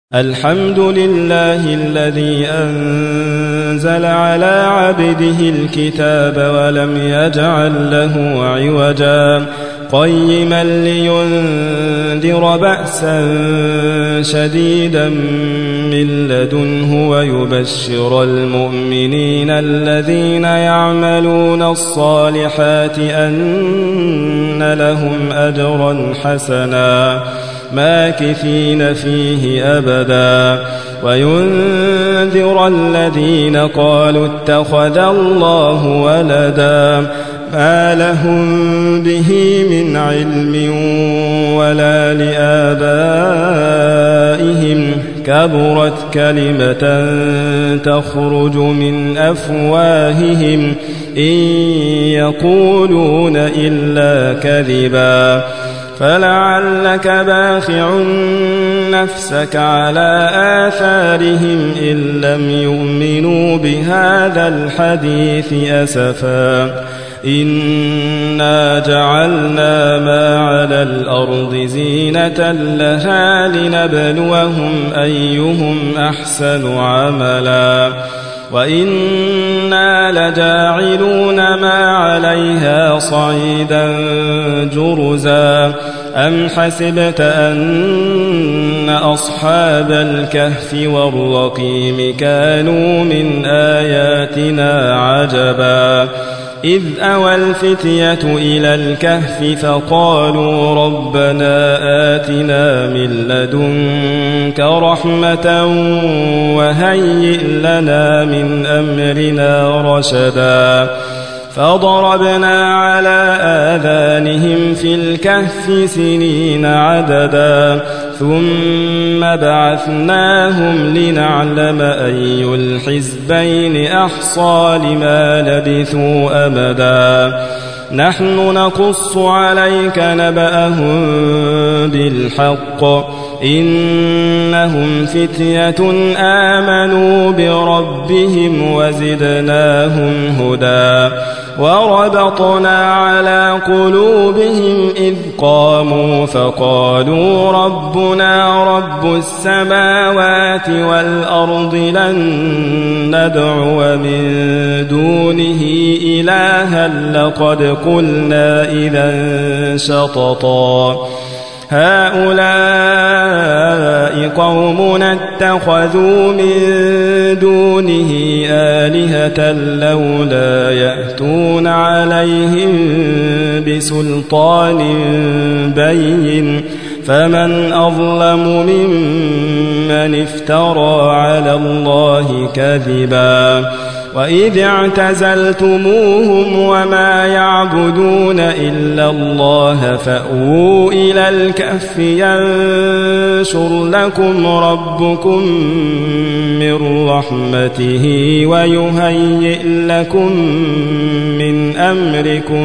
الحمد لله الذي أنزل على عبده الكتاب ولم يجعل له عوجا قيما لينذر بأسا شديدا من لدنه ويبشر المؤمنين الذين يعملون الصالحات أن لهم أجرا حسنا ماكثين فيه أبدا وينذر الذين قالوا اتخذ الله ولدا ما لهم به من علم ولا لآبائهم كبرت كلمة تخرج من أفواههم إن يقولون إلا كذبا فلعلك باخع نفسك على آثارهم إن لم يؤمنوا بهذا الحديث أسفا إنا جعلنا ما على الأرض زينة لها لنبلوهم أيهم أحسن عملا وإنا لجاعلون ما عليها صعيدا جرزا أم حسبت أن أصحاب الكهف والرقيم كانوا من آياتنا عجبا إذ أوى الفتية إلى الكهف فقالوا ربنا آتنا من لدنك رحمة وهيئ لنا من أمرنا رشدا فضربنا على آذانهم في الكهف سنين عددا ثم بعثناهم لنعلم أي الحزبين أحصى لما لبثوا أمدا نحن نقص عليك نبأهم بالحق إنهم فتية آمنوا بربهم وزدناهم هدى وربطنا على قلوبهم إذ قاموا فقالوا ربنا رب السماوات والأرض لن ندعو من دونه إلها لقد قلنا إذا شططا هؤلاء قومنا اتخذوا من دونه آلهة لولا يأتون عليهم بسلطان بين فمن أظلم ممن افترى على الله كذبا وإذ اعتزلتموهم وما يعبدون إلا الله فأووا إلى الكهف ينشر لكم ربكم من رحمته ويهيئ لكم من أمركم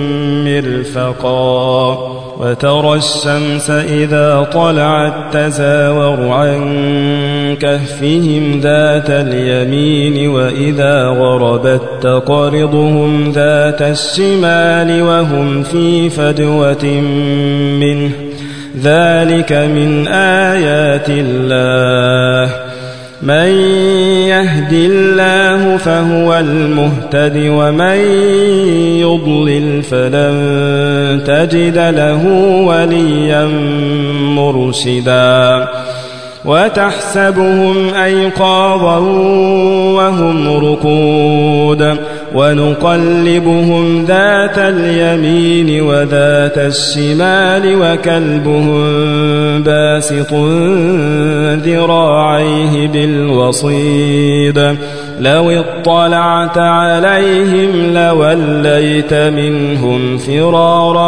مرفقا وترى الشمس إذا طلعت تزاور عن كهفهم ذات اليمين وإذا غربت تقرضهم ذات الشمال وهم في فجوة منه ذلك من آيات الله من يهد الله فهو المهتد ومن يضلل فلن تجد له وليا مرشدا وتحسبهم أيقاظا وهم رقود ونقلبهم ذات اليمين وذات الشمال وكلبهم باسط ذراعيه بالوصيد لو اطلعت عليهم لوليت منهم فرارا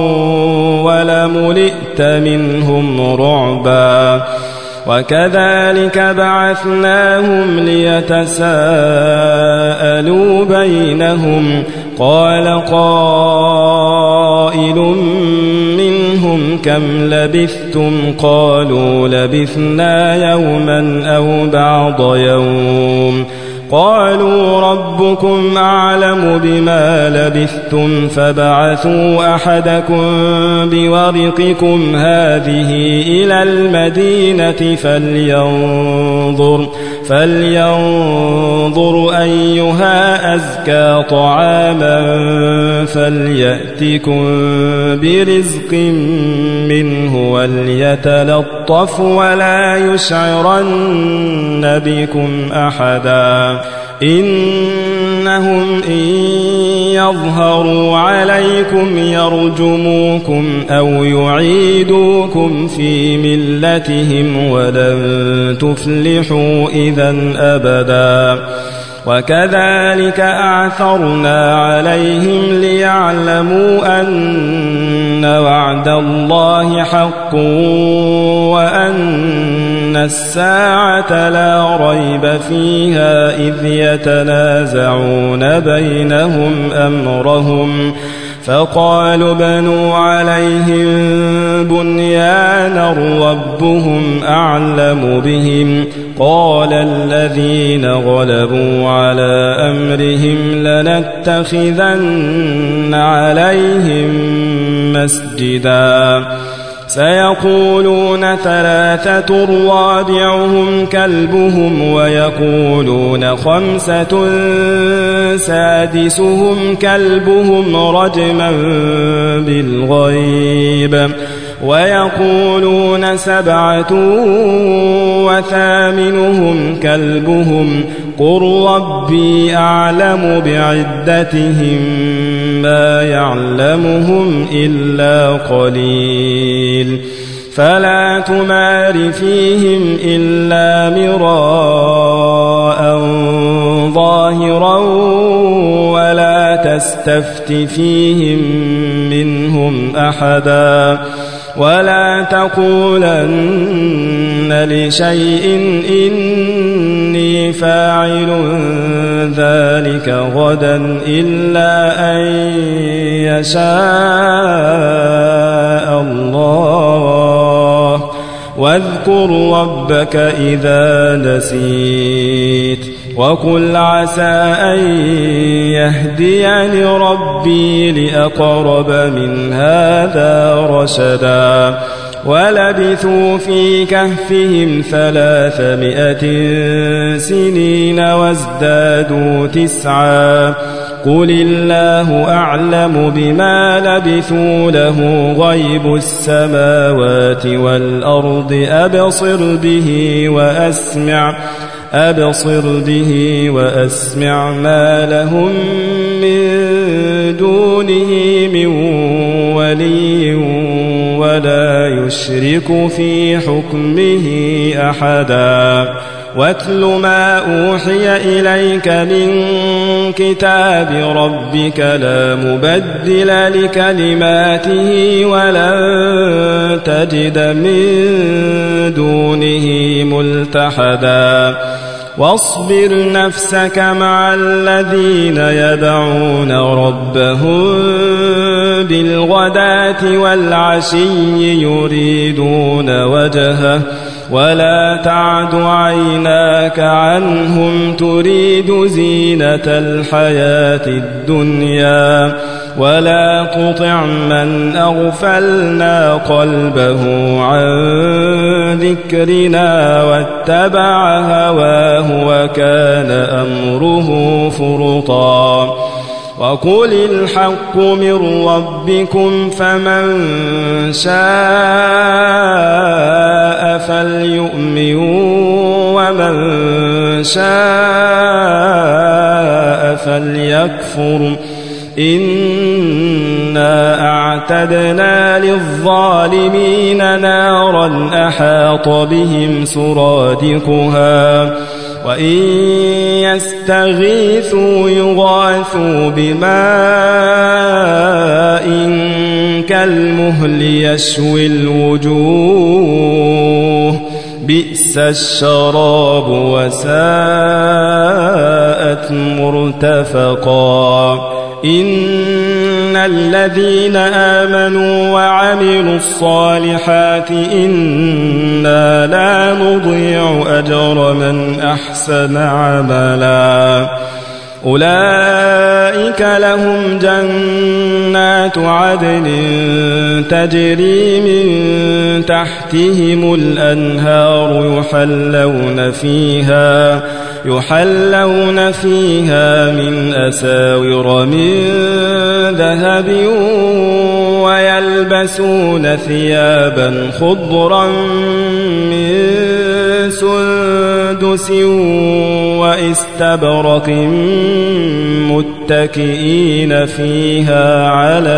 ولملئت منهم رعبا وكذلك بعثناهم ليتساءلوا بينهم قال قائل منهم كم لبثتم قالوا لبثنا يوما أو بعض يوم قالوا ربكم أعلم بما لبثتم فابعثوا أحدكم بورقكم هذه إلى المدينة فلينظر أيها أزكى طعاما فليأتكم برزق منه وليتلطف ولا يشعرن بكم أحدا إنهم إن يظهروا عليكم يرجموكم أو يعيدوكم في ملتهم ولن تفلحوا إذن أبدا وكذلك أعثرنا عليهم ليعلموا أن وعد الله حق وأن الساعة لا ريب فيها إذ يتنازعون بينهم أمرهم فقالوا بنوا عليهم بنيانا ربهم أعلم بهم قال الذين غلبوا على أمرهم لنتخذن عليهم مسجدا سيقولون ثلاثة رابعهم كلبهم ويقولون خمسة سادسهم كلبهم رجما بالغيب ويقولون سبعة وثامنهم كلبهم قل ربي أعلم بعدتهم ما يعلمهم إلا قليل فلا تمار فيهم إلا مراء ظاهرا ولا تستفت فيهم منهم أحدا ولا تقولن لشيء إني فاعل ذلك غدا إلا أن يشاء الله واذكر ربك إذا نسيت وقل عسى أن يهديني ربي لأقرب من هذا رشدا ولبثوا في كهفهم 300 سنين وازدادوا 9 قل الله أعلم بما لبثوا له غيب السماوات والأرض أبصر به وأسمع ما لهم من دونه من ولي ولا يشرك في حكمه أحدا واتل ما أوحي إليك من كتاب ربك لا مبدل لكلماته ولن تجد من دونه ملتحدا واصبر نفسك مع الذين يدعون ربهم بالغداة والعشي يريدون وجهه ولا تعد عيناك عنهم تريد زينة الحياة الدنيا ولا تطع من أغفلنا قلبه عن ذكرنا واتبع هواه وكان أمره فرطا وقل الحق من ربكم فمن شاء فليؤمن ومن شاء فليكفر إنا أعتدنا للظالمين نارا أحاط بهم سرادقها وإن يستغيثوا يغاثوا بماء كالمهل يشوي الوجوه بئس الشراب وساءت مرتفقا إن الذين آمنوا وعملوا الصالحات إنا لا نضيع أجر من أحسن عملا أولئك لهم جنات عدن تجري من تحتهم الأنهار يحلون فيها من أساور من ذهب ويلبسون ثيابا خضرا من سندس واستبرق متكئين فيها على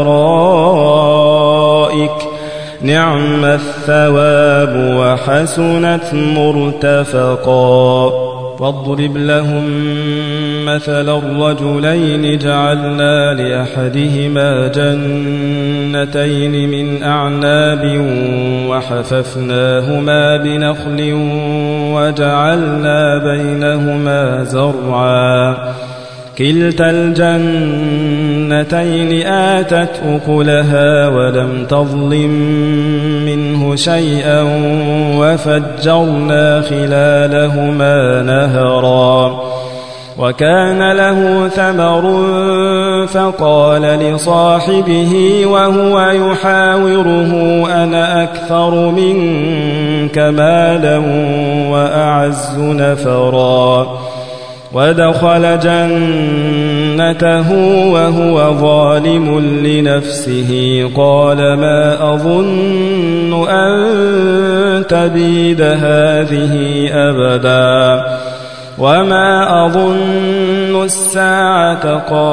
الأرائك نعم الثواب وحسنت مرتفقا واضرب لهم مثل الرجلين جعلنا لأحدهما جنتين من أعناب وحففناهما بنخل وجعلنا بينهما زرعا كلتا الجنتين آتت أكلها ولم تظلم منه شيئا وفجرنا خلالهما نهرا وكان له ثمر فقال لصاحبه وهو يحاوره أنا أكثر منك مالا وأعز نفرا ودخل جنته وهو ظالم لنفسه قال ما أظن أن تبيد هذه أبدا وما أظن الساعة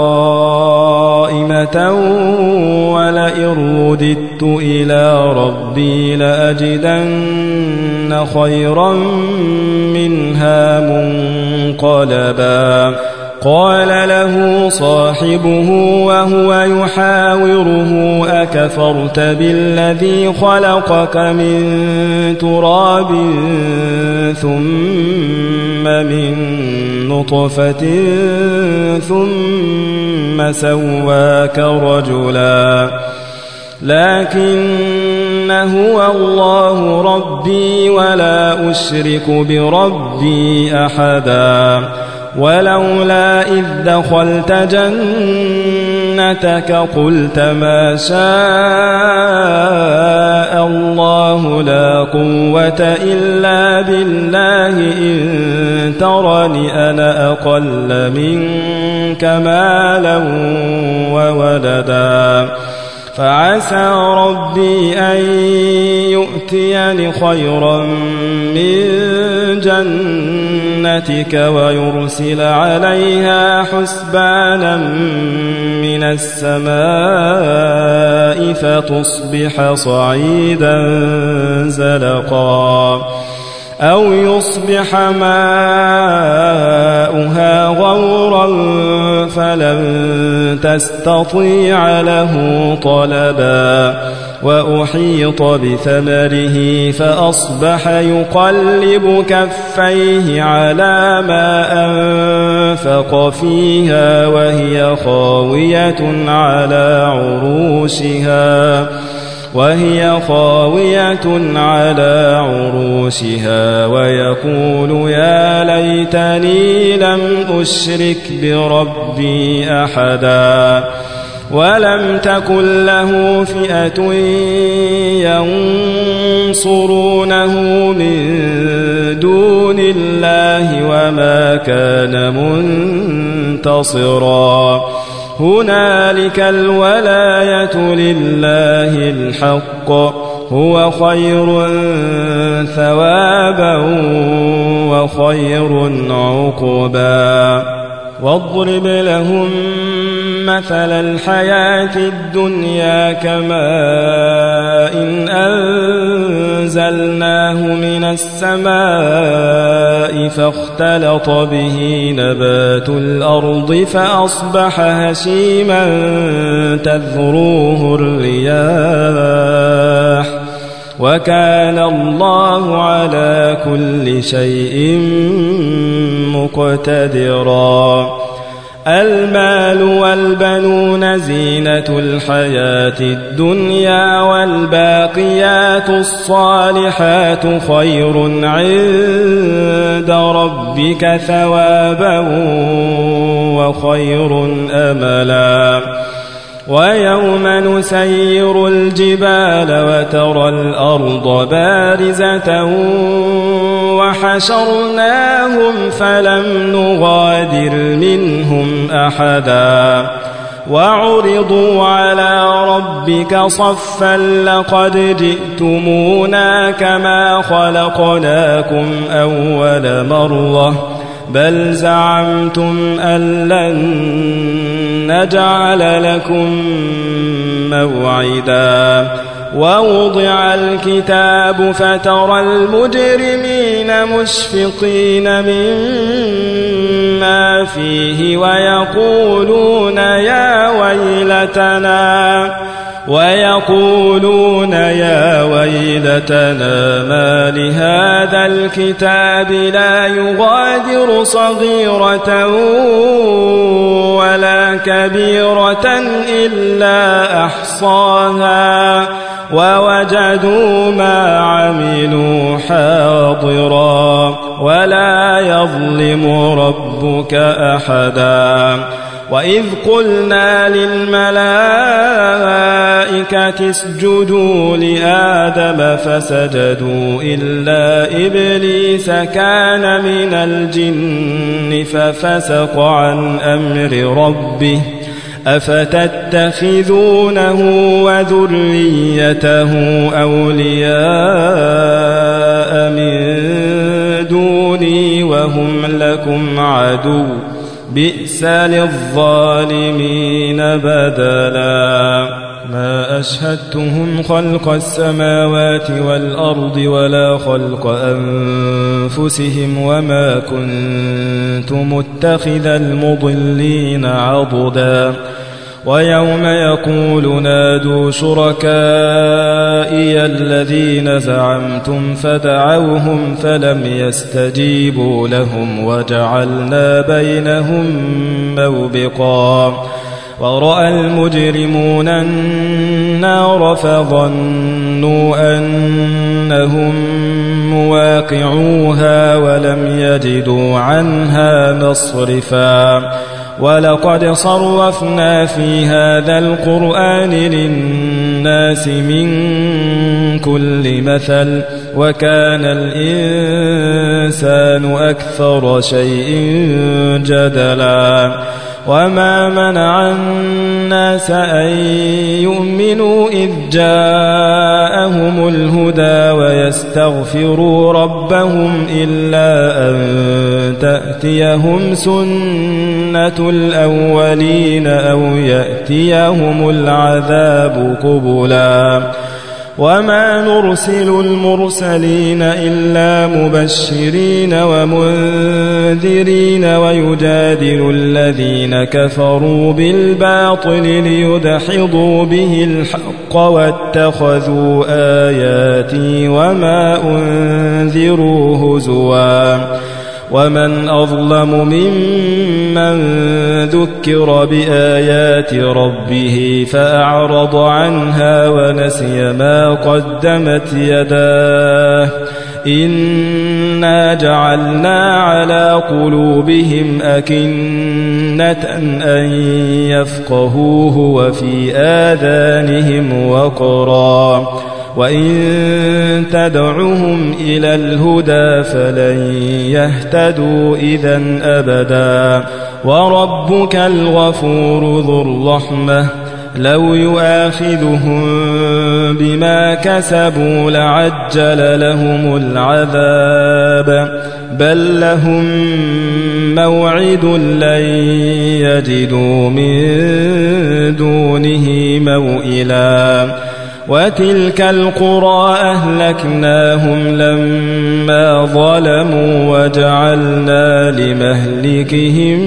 قائمة ولئن رددت إلى ربي لأجدن خيرا منها منقلبا قال له صاحبه وهو يحاوره أكفرت بالذي خلقك من تراب ثم من نطفة ثم سواك رجلا لكن هو الله ربي ولا أشرك بربي أحدا ولولا إذ دخلت جنتك قلت ما شاء الله لا قوة إلا بالله إن ترني أنا أقل منك مالا وولدا فعسى ربي أن يؤتيني خيرا من جنتك ويرسل عليها حسبانا من السماء فتصبح صعيدا زلقا أو يصبح ماؤها غورا فلن تستطيع له طلبا وأحيط بثمره فأصبح يقلب كفيه على ما أنفق فيها وهي خاوية على عروشها ويقول يا ليتني لم أشرك بربي أحدا ولم تكن له فئة ينصرونه من دون الله وما كان منتصرا هنالك الولاية لله الحق هو خير ثوابا وخير عقبا واضرب لهم مثل الحياة الدنيا كماء إن أنزلناه من السماء فاختلط به نبات الأرض فأصبح هشيما تذروه الرياح وكان الله على كل شيء مقتدرا المال والبنون زينة الحياة الدنيا والباقيات الصالحات خير عند ربك ثوابا وخير أملا ويوم نسير الجبال وترى الأرض بارزة وحشرناهم فلم نغادر منهم أحدا وعرضوا على ربك صفا لقد جئتمونا كما خلقناكم أول مرة بل زعمتم أن لن نجعل لكم موعدا ووضع الكتاب فترى المجرمين مشفقين مما فيه ويقولون يا ويلتنا ما لهذا الكتاب لا يغادر صغيرة ولا كبيرة إلا أحصاها ووجدوا ما عملوا حاضرا ولا يظلم ربك أحدا وإذ قلنا للملائكة اسجدوا لآدم فسجدوا إلا إبليس كان من الجن ففسق عن أمر ربه أفتتخذونه وذريته أولياء من دوني وهم لكم عدو بئس للظالمين بدلا ما أشهدتهم خلق السماوات والأرض ولا خلق أنفسهم وما كنت متخذ المضلين عضدا ويوم يقول نادوا شركائي الذين زعمتم فدعوهم فلم يستجيبوا لهم وجعلنا بينهم موبقا ورأى المجرمون النار فظنوا أنهم مواقعوها ولم يجدوا عنها مصرفا ولقد صرفنا في هذا القرآن للناس من كل مثل وكان الإنسان أكثر شيء جدلا وما منع الناس أن يؤمنوا إذ جاءهم الهدى ويستغفروا ربهم إلا أن تأتيهم سنة الأولين أو يأتيهم العذاب قبلا وما نرسل المرسلين إلا مبشرين ومنذرين ويجادل الذين كفروا بالباطل ليدحضوا به الحق واتخذوا آياتي وما أنذروا هزوا ومن أظلم ممن ذكر بآيات ربه فأعرض عنها ونسي ما قدمت يداه إنا جعلنا على قلوبهم أكنة أن يفقهوه وفي آذانهم وقرا وإن تدعهم إلى الهدى فلن يهتدوا إذن أبدا وربك الغفور ذو الرحمة لو يؤاخذهم بما كسبوا لعجل لهم العذاب بل لهم موعد لن يجدوا من دونه موئلا وتلك القرى أهلكناهم لما ظلموا وجعلنا لمهلكهم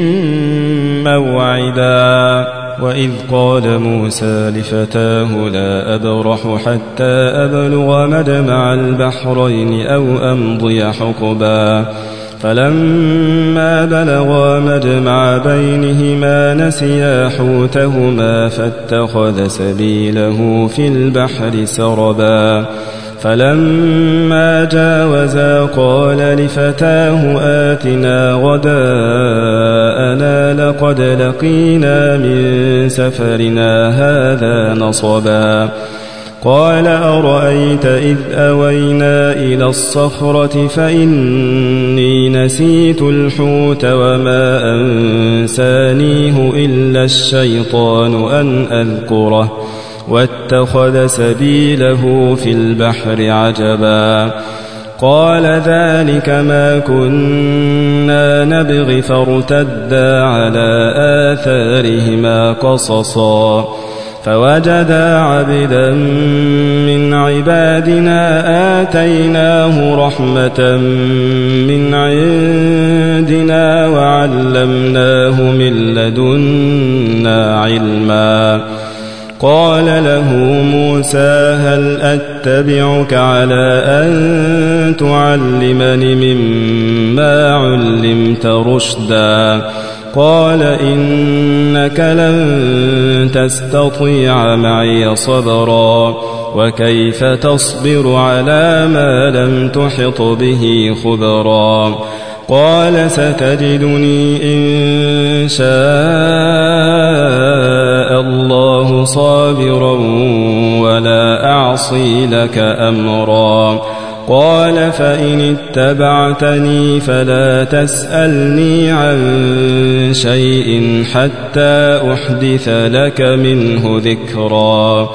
موعدا وإذ قال موسى لفتاه لا أبرح حتى أبلغ مجمع البحرين أو أمضي حقبا فلما بلغا مجمع بينهما نسيا حوتهما فاتخذ سبيله في البحر سربا فلما جاوزا قال لفتاه آتنا غداءنا لقد لقينا من سفرنا هذا نصبا قال أرأيت إذ أوينا إلى الصخرة فإني نسيت الحوت وما أنسانيه إلا الشيطان أن أذكره واتخذ سبيله في البحر عجبا قال ذلك ما كنا نبغي فارتدا على آثارهما قصصا فوجدا عبدا من عبادنا آتيناه رحمة من عندنا وعلمناه من لدنا علما قال له موسى هل أتبعك على أن تعلمني مما علمت رشدا قال إنك لن تستطيع معي صبرا وكيف تصبر على ما لم تحط به خبرا قال ستجدني إن شاء الله صابرا ولا أعصي لك أمرا قال فإن اتبعتني فلا تسألني عن شيء حتى أحدث لك منه ذكرا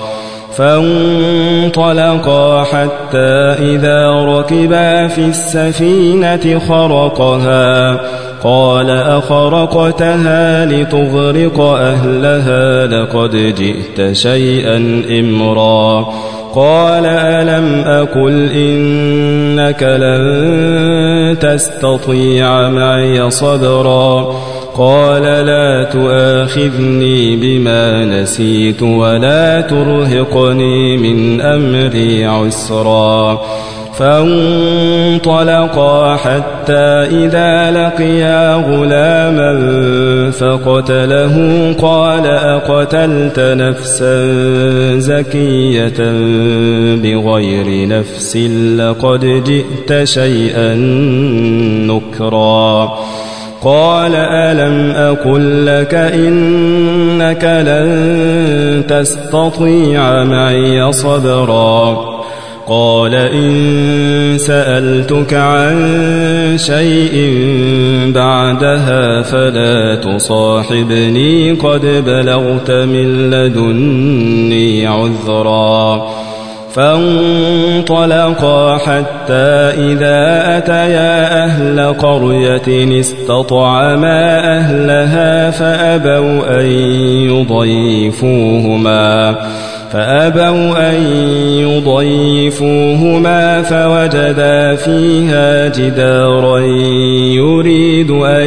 فانطلقا حتى إذا ركبا في السفينة خرقها قال أخرقتها لتغرق أهلها لقد جئت شيئا إمرا قال ألم أقل إنك لن تستطيع معي صبرا قال لا تؤاخذني بما نسيت ولا ترهقني من أمري عسرا فانطلقا حتى إذا لقيا غلاما فقتله قال أقتلت نفسا زكية بغير نفس لقد جئت شيئا نكرا قال ألم أقل لك إنك لن تستطيع معي صبرا قال إن سألتك عن شيء بعدها فلا تصاحبني قد بلغت من لدني عذرا فانطلقا حتى إذا أتيا أهل قرية استطعما أهلها فأبوا أن يضيفوهما فوجدا فيها جدارا يريد أن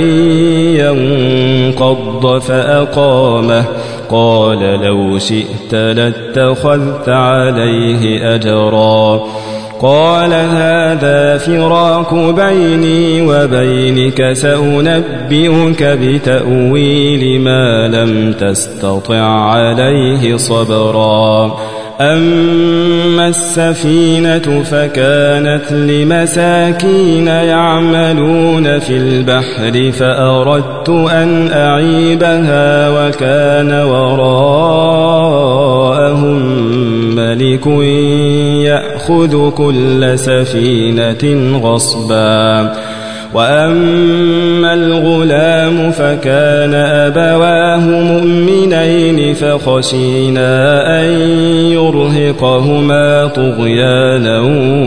ينقض فأقامه قال لو شئت لاتخذت عليه أجرا قال هذا فراق بيني وبينك سأنبئك بتأويل ما لم تستطع عليه صبرا أما السفينة فكانت لمساكين يعملون في البحر فأردت أن أعيبها وكان وراءهم ملك يأخذ كل سفينة غصبا وأما الغلام فكان أبواه مؤمنين فخشينا أن يرهقهما طغيانا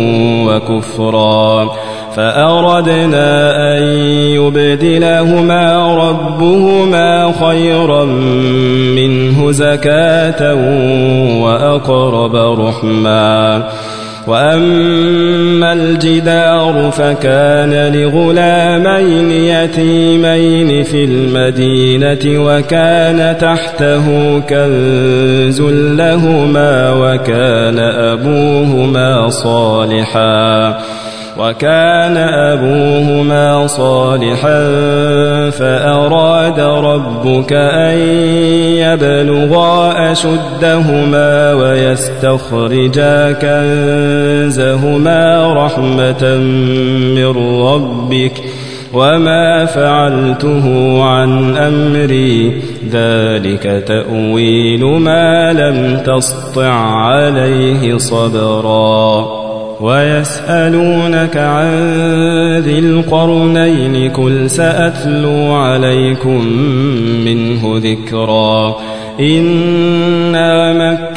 وكفرا فأردنا أن يبدلهما ربهما خيرا منه زكاة وأقرب رحما وأما الجدار فكان لغلامين يتيمين في المدينة وكان تحته كنز لهما وكان أبوهما صالحا فأراد ربك أن يبلغا أشدهما ويستخرجا كنزهما رحمة من ربك وما فعلته عن أمري ذلك تأويل ما لم تسطع عليه صبرا ويسألونك عن ذي القرنين قل سأتلو عليكم منه ذكرا إنا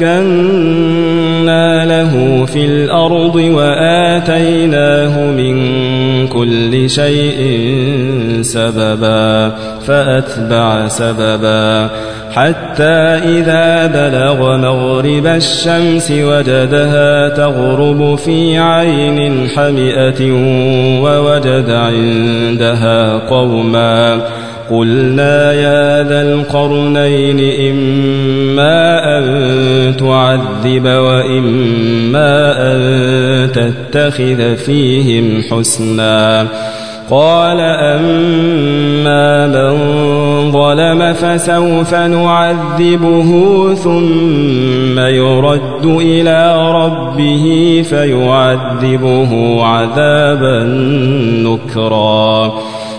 مكنا له في الأرض وآتيناه من كل شيء سببا فأتبع سببا حتى إذا بلغ مغرب الشمس وجدها تغرب في عين حمئة ووجد عندها قوما قلنا يا ذا القرنين إما أن تعذب وإما أن تتخذ فيهم حسنا قال أما من ظلم فسوف نعذبه ثم يرد إلى ربه فيعذبه عذابا نكرا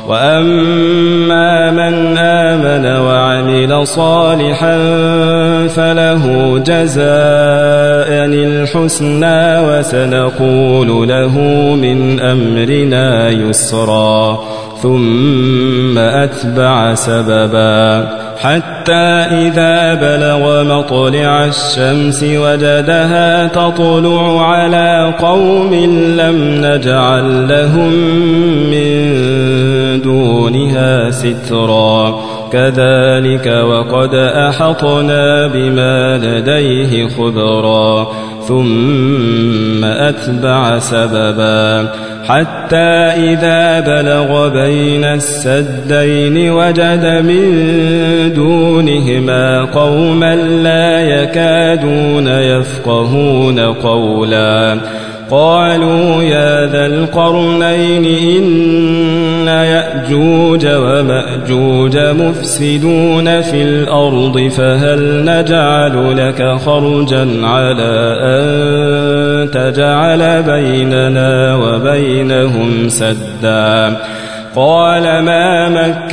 وأما من آمن وعمل صالحا فله جزاء الحسنى وسنقول له من أمرنا يسرا ثم أتبع سببا حتى إذا بلغ مطلع الشمس وجدها تطلع على قوم لم نجعل لهم من دونها سترا كذلك وقد أحطنا بما لديه خبرا ثم أتبع سببا حتى إذا بلغ بين السدين وجد من دونهما قوما لا يكادون يفقهون قولا قالوا يا ذا القرنين إن يأجوج ومأجوج مفسدون في الأرض فهل نجعل لك خرجا على أن تجعل بيننا وبينهم سدا قال ما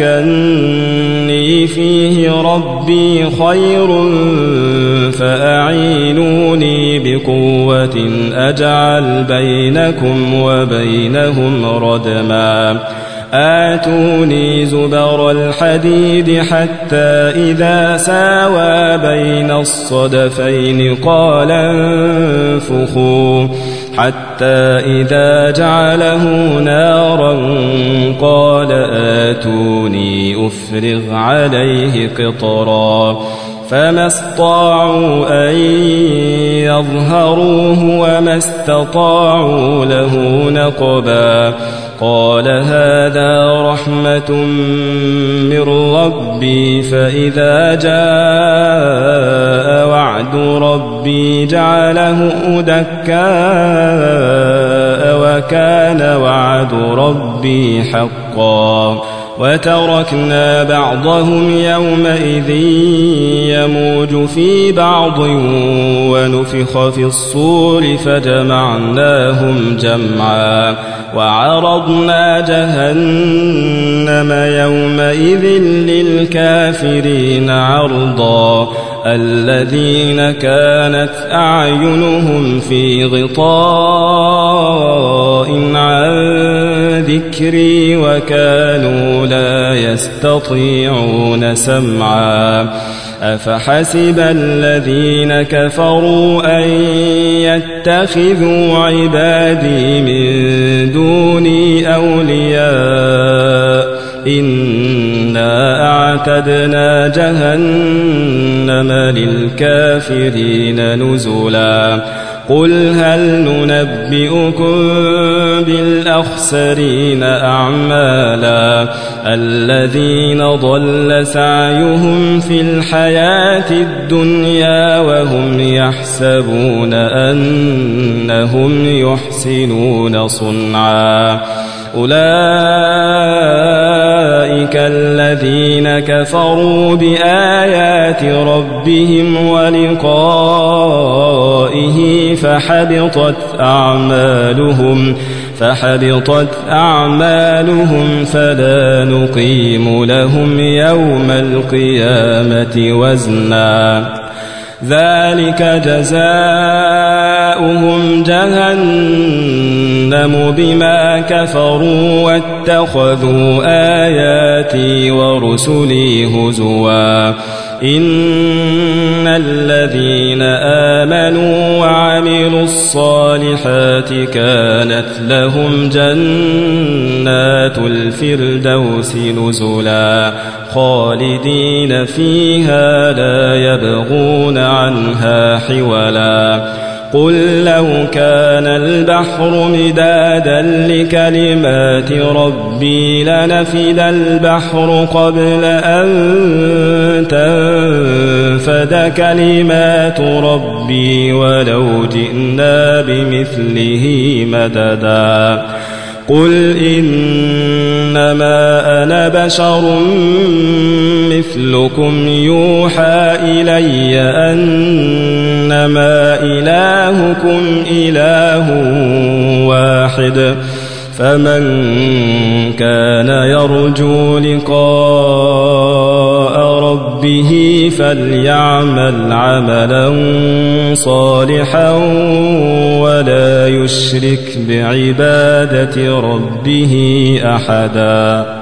مكني فيه ربي خير فأعينوني بقوة أجعل بينكم وبينهم ردما آتوني زبر الحديد حتى إذا ساوى بين الصدفين قال انفخوا حتى إذا جعله نارا قال آتوني أفرغ عليه قطرا فما استطاعوا أن يظهروه وما استطاعوا له نقبا قال هذا رحمة من ربي فإذا جاء وعد ربي جعله دكاء وكان وعد ربي حقا وتركنا بعضهم يومئذ يموج في بعض ونفخ في الصور فجمعناهم جمعا وعرضنا جهنم يومئذ للكافرين عرضا الذين كانت أعينهم في غطاء عن ذكري وكانوا لا يستطيعون سمعا أفحسب الذين كفروا أن يتخذوا عبادي من دوني أولياء إنا أعتدنا جهنم للكافرين نزلا قل هل ننبئكم بالأخسرين أعمالا الذين ضل سعيهم في الحياة الدنيا وهم يحسبون أنهم يحسنون صنعا أولئك الذين كفروا بآيات ربهم ولقائه فحبطت أعمالهم فلا نقيم لهم يوم القيامة وزنا ذلك جزاؤهم جهنم بما كفروا واتخذوا آياتي ورسلي هزوا إن الذين آمنوا وعملوا الصالحات كانت لهم جنات الفردوس نزلا خالدين فيها لا يبغون عنها حولا قل لو كان البحر مدادا لكلمات ربي لنفد البحر قبل أن تنفد كلمات ربي ولو جئنا بمثله مددا قل إنما أنا بشر مثلكم يوحى إلي أنما إلهكم إله واحد فمن كان يرجو لقاء ربه فليعمل عملا صالحا ولا يشرك بعبادة ربه أحدا